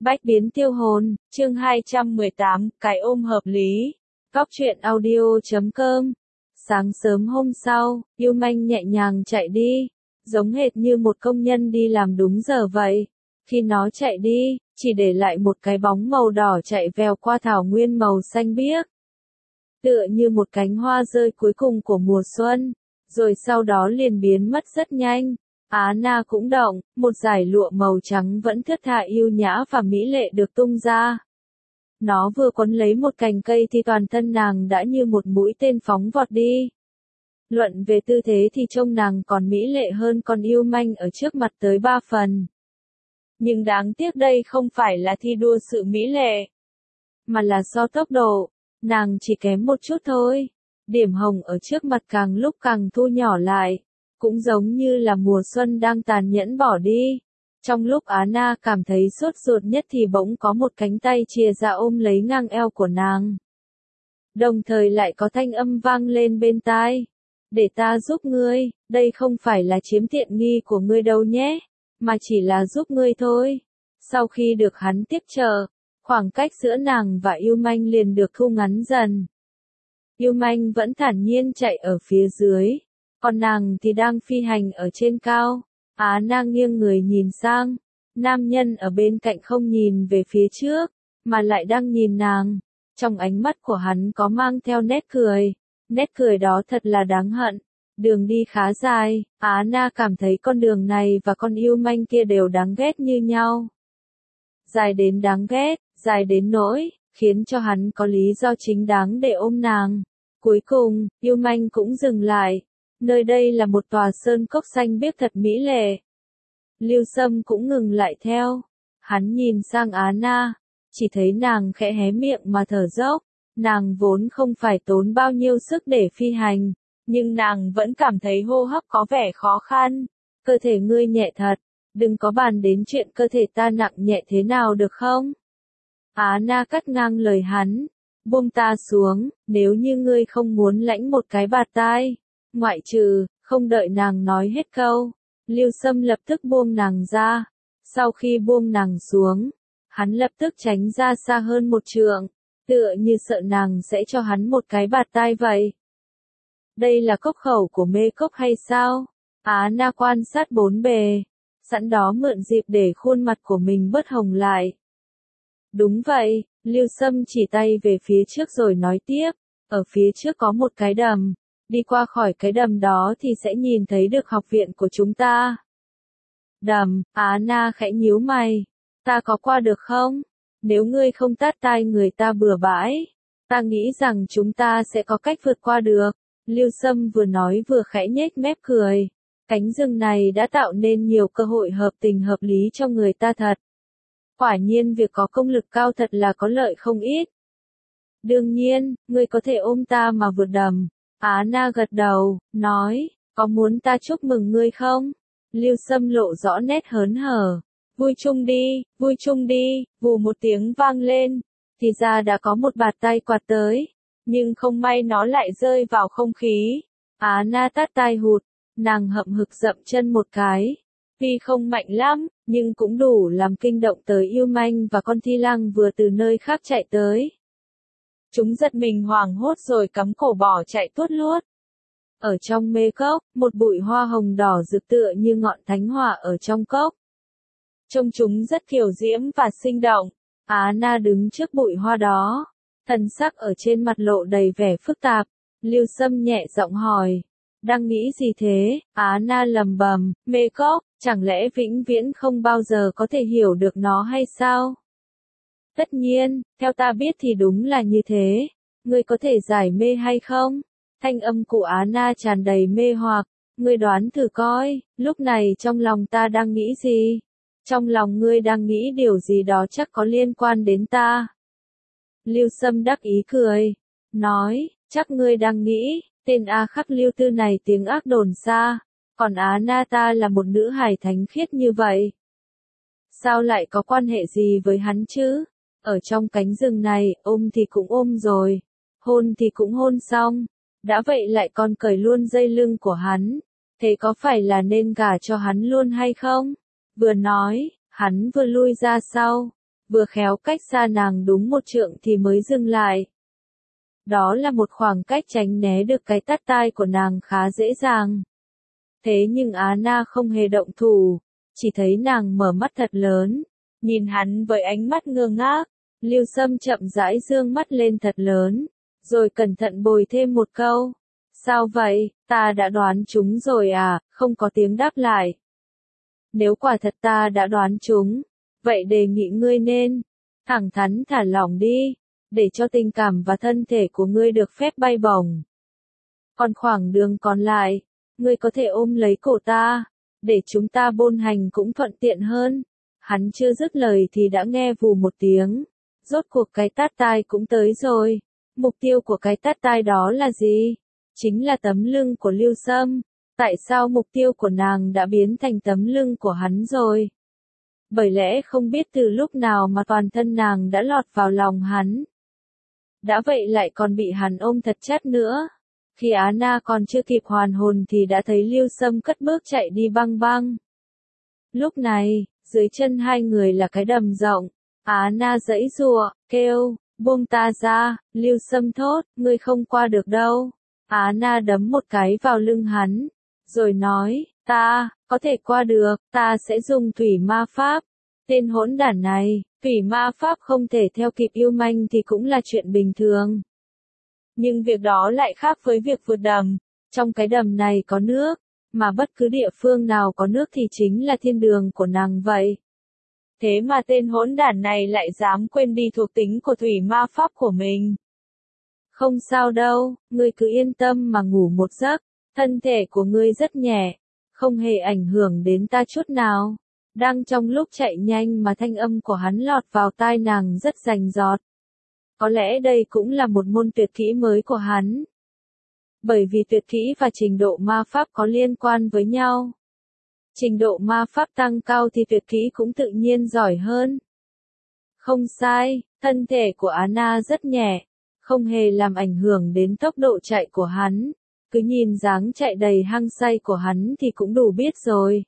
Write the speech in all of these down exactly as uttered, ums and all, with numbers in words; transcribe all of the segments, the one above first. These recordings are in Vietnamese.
Bách biến tiêu hồn, chương hai trăm mười tám, cái ôm hợp lý. Góc truyện audio chấm com. Sáng sớm hôm sau, Yêu Manh nhẹ nhàng chạy đi, giống hệt như một công nhân đi làm đúng giờ vậy. Khi nó chạy đi, chỉ để lại một cái bóng màu đỏ chạy vèo qua thảo nguyên màu xanh biếc. Tựa như một cánh hoa rơi cuối cùng của mùa xuân, rồi sau đó liền biến mất rất nhanh. Á na cũng động, một dải lụa màu trắng vẫn thướt tha yêu nhã và mỹ lệ được tung ra. Nó vừa quấn lấy một cành cây thì toàn thân nàng đã như một mũi tên phóng vọt đi. Luận về tư thế thì trông nàng còn mỹ lệ hơn con Yêu Manh ở trước mặt tới ba phần. Nhưng đáng tiếc đây không phải là thi đua sự mỹ lệ, mà là do tốc độ, nàng chỉ kém một chút thôi. Điểm hồng ở trước mặt càng lúc càng thu nhỏ lại, cũng giống như là mùa xuân đang tàn nhẫn bỏ đi. Trong lúc Á Na cảm thấy sốt ruột nhất thì bỗng có một cánh tay chìa ra ôm lấy ngang eo của nàng. Đồng thời lại có thanh âm vang lên bên tai. Để ta giúp ngươi, đây không phải là chiếm tiện nghi của ngươi đâu nhé, mà chỉ là giúp ngươi thôi. Sau khi được hắn tiếp trợ, khoảng cách giữa nàng và Yêu Manh liền được thu ngắn dần. Yêu Manh vẫn thản nhiên chạy ở phía dưới, còn nàng thì đang phi hành ở trên cao. Á Na nghiêng người nhìn sang, nam nhân ở bên cạnh không nhìn về phía trước, mà lại đang nhìn nàng. Trong ánh mắt của hắn có mang theo nét cười, nét cười đó thật là đáng hận. Đường đi khá dài, Á Na cảm thấy con đường này và con Yêu Manh kia đều đáng ghét như nhau. Dài đến đáng ghét, dài đến nỗi, khiến cho hắn có lý do chính đáng để ôm nàng. Cuối cùng, Yêu Manh cũng dừng lại. Nơi đây là một tòa sơn cốc xanh biếc thật mỹ lệ. Lưu Sâm cũng ngừng lại theo. Hắn nhìn sang Á Na, chỉ thấy nàng khẽ hé miệng mà thở dốc. Nàng vốn không phải tốn bao nhiêu sức để phi hành, nhưng nàng vẫn cảm thấy hô hấp có vẻ khó khăn. Cơ thể ngươi nhẹ thật, đừng có bàn đến chuyện cơ thể ta nặng nhẹ thế nào được không? Á Na cắt ngang lời hắn, buông ta xuống, nếu như ngươi không muốn lãnh một cái bạt tai. Ngoại trừ, không đợi nàng nói hết câu, Lưu Sâm lập tức buông nàng ra. Sau khi buông nàng xuống, hắn lập tức tránh ra xa hơn một trượng, tựa như sợ nàng sẽ cho hắn một cái bạt tai vậy. Đây là cốc khẩu của mê cốc hay sao? Á Na quan sát bốn bề, sẵn đó mượn dịp để khuôn mặt của mình bớt hồng lại. Đúng vậy, Lưu Sâm chỉ tay về phía trước rồi nói tiếp, ở phía trước có một cái đầm. Đi qua khỏi cái đầm đó thì sẽ nhìn thấy được học viện của chúng ta. Đầm, Á Na khẽ nhíu mày. Ta có qua được không? Nếu ngươi không tát tai người ta bừa bãi, ta nghĩ rằng chúng ta sẽ có cách vượt qua được. Lưu Sâm vừa nói vừa khẽ nhếch mép cười. Cánh rừng này đã tạo nên nhiều cơ hội hợp tình hợp lý cho người ta thật. Quả nhiên việc có công lực cao thật là có lợi không ít. Đương nhiên, ngươi có thể ôm ta mà vượt đầm. Á Na gật đầu, nói, có muốn ta chúc mừng ngươi không? Lưu Sâm lộ rõ nét hớn hở. Vui chung đi, vui chung đi, vù một tiếng vang lên. Thì ra đã có một bạt tay quạt tới. Nhưng không may nó lại rơi vào không khí. Á Na tát tai hụt, nàng hậm hực dậm chân một cái. Tuy không mạnh lắm, nhưng cũng đủ làm kinh động tới Yêu Manh và con Thi Lăng vừa từ nơi khác chạy tới. Chúng giật mình hoảng hốt rồi cắm cổ bỏ chạy tuốt luốt. Ở trong mê cốc, một bụi hoa hồng đỏ rực tựa như ngọn thánh hỏa ở trong cốc. Trông chúng rất kiều diễm và sinh động. Á Na đứng trước bụi hoa đó, thần sắc ở trên mặt lộ đầy vẻ phức tạp. Lưu Sâm nhẹ giọng hỏi, đang nghĩ gì thế? Á Na lầm bầm, mê cốc, chẳng lẽ vĩnh viễn không bao giờ có thể hiểu được nó hay sao? Tất nhiên, theo ta biết thì đúng là như thế. Ngươi có thể giải mê hay không? Thanh âm của Á Na tràn đầy mê hoặc. Ngươi đoán thử coi, lúc này trong lòng ta đang nghĩ gì? Trong lòng ngươi đang nghĩ điều gì đó chắc có liên quan đến ta. Lưu Sâm đắc ý cười, nói, chắc ngươi đang nghĩ, tên A Khắc Lưu Tư này tiếng ác đồn xa, còn Á Na ta là một nữ hài thánh khiết như vậy. Sao lại có quan hệ gì với hắn chứ? Ở trong cánh rừng này, ôm thì cũng ôm rồi, hôn thì cũng hôn xong, đã vậy lại còn cởi luôn dây lưng của hắn, thế có phải là nên gả cho hắn luôn hay không? Vừa nói, hắn vừa lui ra sau, vừa khéo cách xa nàng đúng một trượng thì mới dừng lại. Đó là một khoảng cách tránh né được cái tát tai của nàng khá dễ dàng. Thế nhưng Á Na không hề động thủ, chỉ thấy nàng mở mắt thật lớn, nhìn hắn với ánh mắt ngơ ngác. Lưu Sâm chậm rãi dương mắt lên thật lớn, rồi cẩn thận bồi thêm một câu. Sao vậy, ta đã đoán chúng rồi à, không có tiếng đáp lại. Nếu quả thật ta đã đoán chúng, vậy đề nghị ngươi nên thẳng thắn thả lỏng đi, để cho tình cảm và thân thể của ngươi được phép bay bổng. Còn khoảng đường còn lại, ngươi có thể ôm lấy cổ ta, để chúng ta bôn hành cũng thuận tiện hơn. Hắn chưa dứt lời thì đã nghe vù một tiếng. Rốt cuộc cái tát tai cũng tới rồi. Mục tiêu của cái tát tai đó là gì? Chính là tấm lưng của Lưu Sâm. Tại sao mục tiêu của nàng đã biến thành tấm lưng của hắn rồi? Bởi lẽ không biết từ lúc nào mà toàn thân nàng đã lọt vào lòng hắn. Đã vậy lại còn bị hắn ôm thật chặt nữa. Khi Á Na còn chưa kịp hoàn hồn thì đã thấy Lưu Sâm cất bước chạy đi băng băng. Lúc này, dưới chân hai người là cái đầm rộng. Á Na giãy giụa, kêu, buông ta ra. Lưu Sâm thốt, ngươi không qua được đâu. Á Na đấm một cái vào lưng hắn, rồi nói, ta, có thể qua được, ta sẽ dùng thủy ma pháp. Tên hỗn đản này, thủy ma pháp không thể theo kịp yêu manh thì cũng là chuyện bình thường. Nhưng việc đó lại khác với việc vượt đầm. Trong cái đầm này có nước, mà bất cứ địa phương nào có nước thì chính là thiên đường của nàng vậy. Thế mà tên hỗn đản này lại dám quên đi thuộc tính của thủy ma pháp của mình. Không sao đâu, ngươi cứ yên tâm mà ngủ một giấc, thân thể của ngươi rất nhẹ, không hề ảnh hưởng đến ta chút nào. Đang trong lúc chạy nhanh mà thanh âm của hắn lọt vào tai nàng rất rành rọt. Có lẽ đây cũng là một môn tuyệt kỹ mới của hắn. Bởi vì tuyệt kỹ và trình độ ma pháp có liên quan với nhau. Trình độ ma pháp tăng cao thì tuyệt kỹ cũng tự nhiên giỏi hơn. Không sai, thân thể của Á Na rất nhẹ, không hề làm ảnh hưởng đến tốc độ chạy của hắn. Cứ nhìn dáng chạy đầy hăng say của hắn thì cũng đủ biết rồi.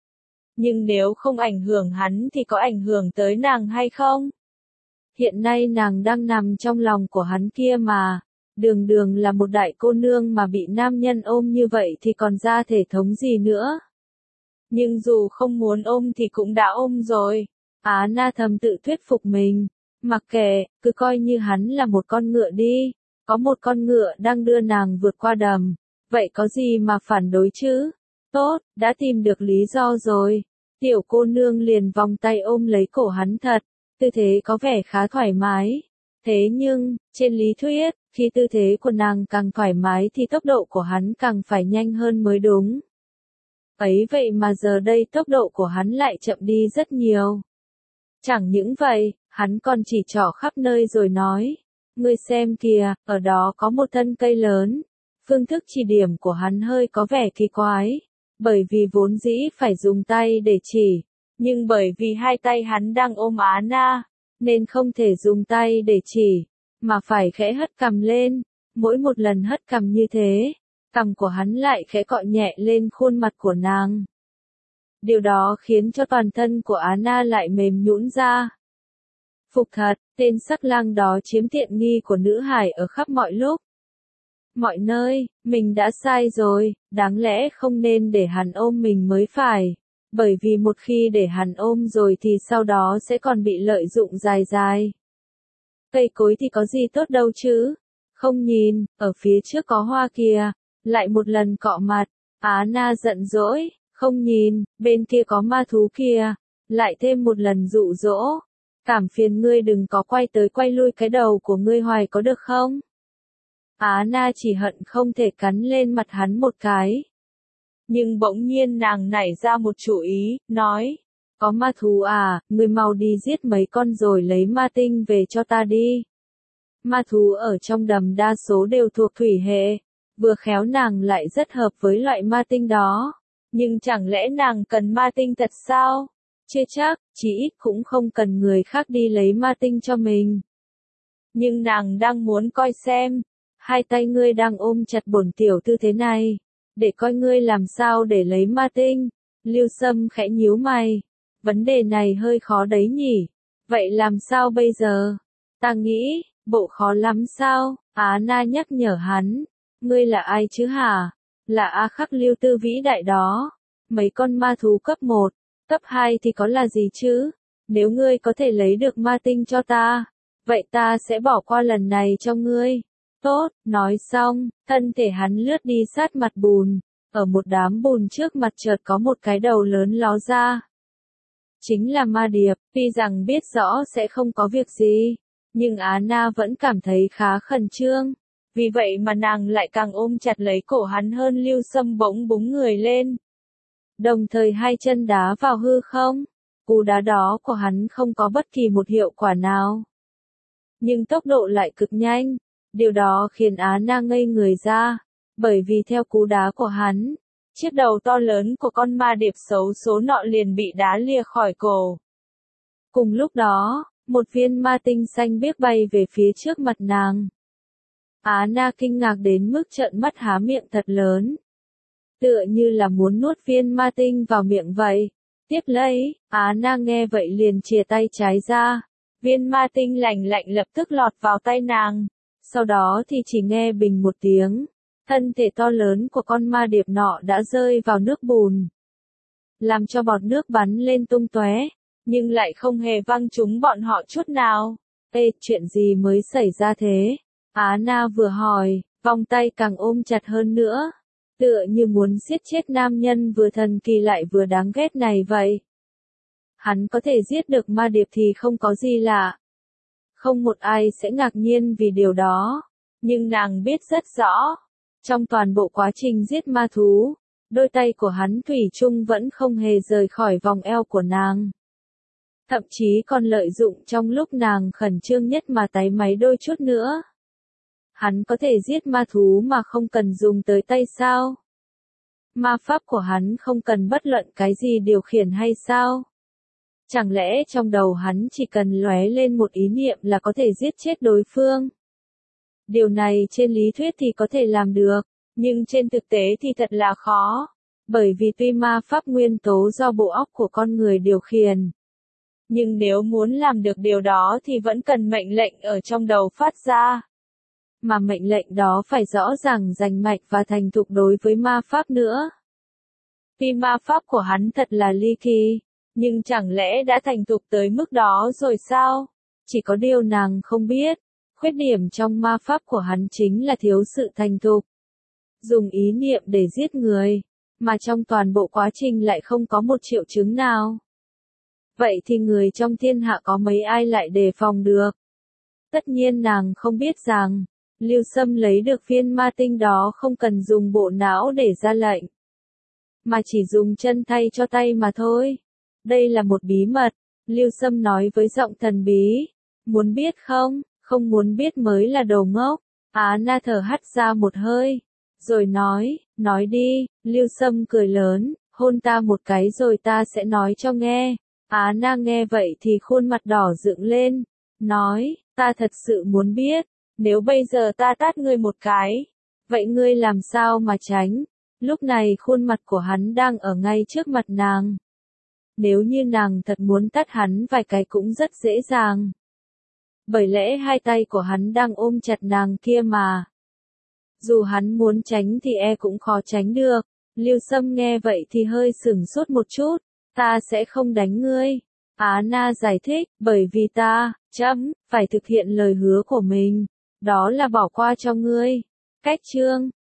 Nhưng nếu không ảnh hưởng hắn thì có ảnh hưởng tới nàng hay không? Hiện nay nàng đang nằm trong lòng của hắn kia mà. Đường đường là một đại cô nương mà bị nam nhân ôm như vậy thì còn ra thể thống gì nữa. Nhưng dù không muốn ôm thì cũng đã ôm rồi. Á Na thầm tự thuyết phục mình. Mặc kệ, cứ coi như hắn là một con ngựa đi. Có một con ngựa đang đưa nàng vượt qua đầm. Vậy có gì mà phản đối chứ? Tốt, đã tìm được lý do rồi. Tiểu cô nương liền vòng tay ôm lấy cổ hắn thật. Tư thế có vẻ khá thoải mái. Thế nhưng, trên lý thuyết, khi tư thế của nàng càng thoải mái thì tốc độ của hắn càng phải nhanh hơn mới đúng. Ấy vậy mà giờ đây tốc độ của hắn lại chậm đi rất nhiều. Chẳng những vậy, hắn còn chỉ trỏ khắp nơi rồi nói. Ngươi xem kìa, ở đó có một thân cây lớn. Phương thức chỉ điểm của hắn hơi có vẻ kỳ quái. Bởi vì vốn dĩ phải dùng tay để chỉ. Nhưng bởi vì hai tay hắn đang ôm Á Na, nên không thể dùng tay để chỉ, mà phải khẽ hất cằm lên. Mỗi một lần hất cằm như thế, cằm của hắn lại khẽ cọ nhẹ lên khuôn mặt của nàng. Điều đó khiến cho toàn thân của Á Na lại mềm nhũn ra. Phục thật, tên sắc lang đó chiếm tiện nghi của nữ hải ở khắp mọi lúc. Mọi nơi, mình đã sai rồi, đáng lẽ không nên để hắn ôm mình mới phải. Bởi vì một khi để hắn ôm rồi thì sau đó sẽ còn bị lợi dụng dài dài. Cây cối thì có gì tốt đâu chứ? Không nhìn, ở phía trước có hoa kìa. Lại một lần cọ mặt. Á Na giận dỗi. Không nhìn, bên kia có ma thú kìa. Lại thêm một lần dụ dỗ. Cảm phiền ngươi đừng có quay tới quay lui cái đầu của ngươi hoài có được không? Á Na chỉ hận không thể cắn lên mặt hắn một cái. Nhưng bỗng nhiên nàng nảy ra một chủ ý, nói. Có ma thú à, ngươi mau đi giết mấy con rồi lấy ma tinh về cho ta đi. Ma thú ở trong đầm đa số đều thuộc thủy hệ. Vừa khéo nàng lại rất hợp với loại ma tinh đó. Nhưng chẳng lẽ nàng cần ma tinh thật sao? Chưa chắc, chỉ ít cũng không cần người khác đi lấy ma tinh cho mình. Nhưng nàng đang muốn coi xem. Hai tay ngươi đang ôm chặt bổn tiểu thư thế này. Để coi ngươi làm sao để lấy ma tinh. Lưu Sâm khẽ nhíu mày. Vấn đề này hơi khó đấy nhỉ. Vậy làm sao bây giờ? Ta nghĩ, bộ khó lắm sao? Á Na nhắc nhở hắn. Ngươi là ai chứ hả? Là A Khắc Lưu Tư vĩ đại đó. Mấy con ma thú cấp một, cấp hai thì có là gì chứ? Nếu ngươi có thể lấy được ma tinh cho ta, vậy ta sẽ bỏ qua lần này cho ngươi. Tốt, nói xong, thân thể hắn lướt đi sát mặt bùn. Ở một đám bùn trước mặt chợt có một cái đầu lớn ló ra. Chính là ma điệp, tuy rằng biết rõ sẽ không có việc gì, nhưng Á Na vẫn cảm thấy khá khẩn trương. Vì vậy mà nàng lại càng ôm chặt lấy cổ hắn hơn. Lưu Sâm bỗng búng người lên, đồng thời hai chân đá vào hư không. Cú đá đó của hắn không có bất kỳ một hiệu quả nào, nhưng tốc độ lại cực nhanh. Điều đó khiến Á Na ngây người ra, bởi vì theo cú đá của hắn, chiếc đầu to lớn của con ma điệp xấu số nọ liền bị đá lìa khỏi cổ. Cùng lúc đó, một viên ma tinh xanh biếc bay về phía trước mặt nàng. Á Na kinh ngạc đến mức trợn mắt há miệng thật lớn, tựa như là muốn nuốt viên ma tinh vào miệng vậy. Tiếp lấy, Á Na nghe vậy liền chìa tay trái ra, viên ma tinh lành lạnh lập tức lọt vào tay nàng. Sau đó thì chỉ nghe bình một tiếng, thân thể to lớn của con ma điệp nọ đã rơi vào nước bùn, làm cho bọt nước bắn lên tung tóe, nhưng lại không hề văng trúng bọn họ chút nào. Ê, chuyện gì mới xảy ra thế? Á Na vừa hỏi, vòng tay càng ôm chặt hơn nữa, tựa như muốn giết chết nam nhân vừa thần kỳ lại vừa đáng ghét này vậy. Hắn có thể giết được ma điệp thì không có gì lạ. Không một ai sẽ ngạc nhiên vì điều đó, nhưng nàng biết rất rõ, trong toàn bộ quá trình giết ma thú, đôi tay của hắn thủy chung vẫn không hề rời khỏi vòng eo của nàng. Thậm chí còn lợi dụng trong lúc nàng khẩn trương nhất mà táy máy đôi chút nữa. Hắn có thể giết ma thú mà không cần dùng tới tay sao? Ma pháp của hắn không cần bất luận cái gì điều khiển hay sao? Chẳng lẽ trong đầu hắn chỉ cần lóe lên một ý niệm là có thể giết chết đối phương? Điều này trên lý thuyết thì có thể làm được, nhưng trên thực tế thì thật là khó. Bởi vì tuy ma pháp nguyên tố do bộ óc của con người điều khiển, nhưng nếu muốn làm được điều đó thì vẫn cần mệnh lệnh ở trong đầu phát ra. Mà mệnh lệnh đó phải rõ ràng rành mạch và thành thục đối với ma pháp nữa. Tuy ma pháp của hắn thật là ly kỳ, nhưng chẳng lẽ đã thành thục tới mức đó rồi sao? Chỉ có điều nàng không biết, khuyết điểm trong ma pháp của hắn chính là thiếu sự thành thục. Dùng ý niệm để giết người, mà trong toàn bộ quá trình lại không có một triệu chứng nào. Vậy thì người trong thiên hạ có mấy ai lại đề phòng được? Tất nhiên nàng không biết rằng, Lưu Sâm lấy được viên ma tinh đó không cần dùng bộ não để ra lệnh, mà chỉ dùng chân thay cho tay mà thôi. Đây là một bí mật, Lưu Sâm nói với giọng thần bí. Muốn biết không? Không muốn biết mới là đồ ngốc. Á Na thở hắt ra một hơi, rồi nói, nói đi. Lưu Sâm cười lớn, hôn ta một cái rồi ta sẽ nói cho nghe. Á Na nghe vậy thì khuôn mặt đỏ dựng lên, nói, ta thật sự muốn biết, nếu bây giờ ta tát ngươi một cái, vậy ngươi làm sao mà tránh? Lúc này khuôn mặt của hắn đang ở ngay trước mặt nàng. Nếu như nàng thật muốn tát hắn vài cái cũng rất dễ dàng. Bởi lẽ hai tay của hắn đang ôm chặt nàng kia mà. Dù hắn muốn tránh thì e cũng khó tránh được. Lưu Sâm nghe vậy thì hơi sửng sốt một chút. Ta sẽ không đánh ngươi. Á Na giải thích, bởi vì ta, chấm, phải thực hiện lời hứa của mình. Đó là bỏ qua cho ngươi. Cách chương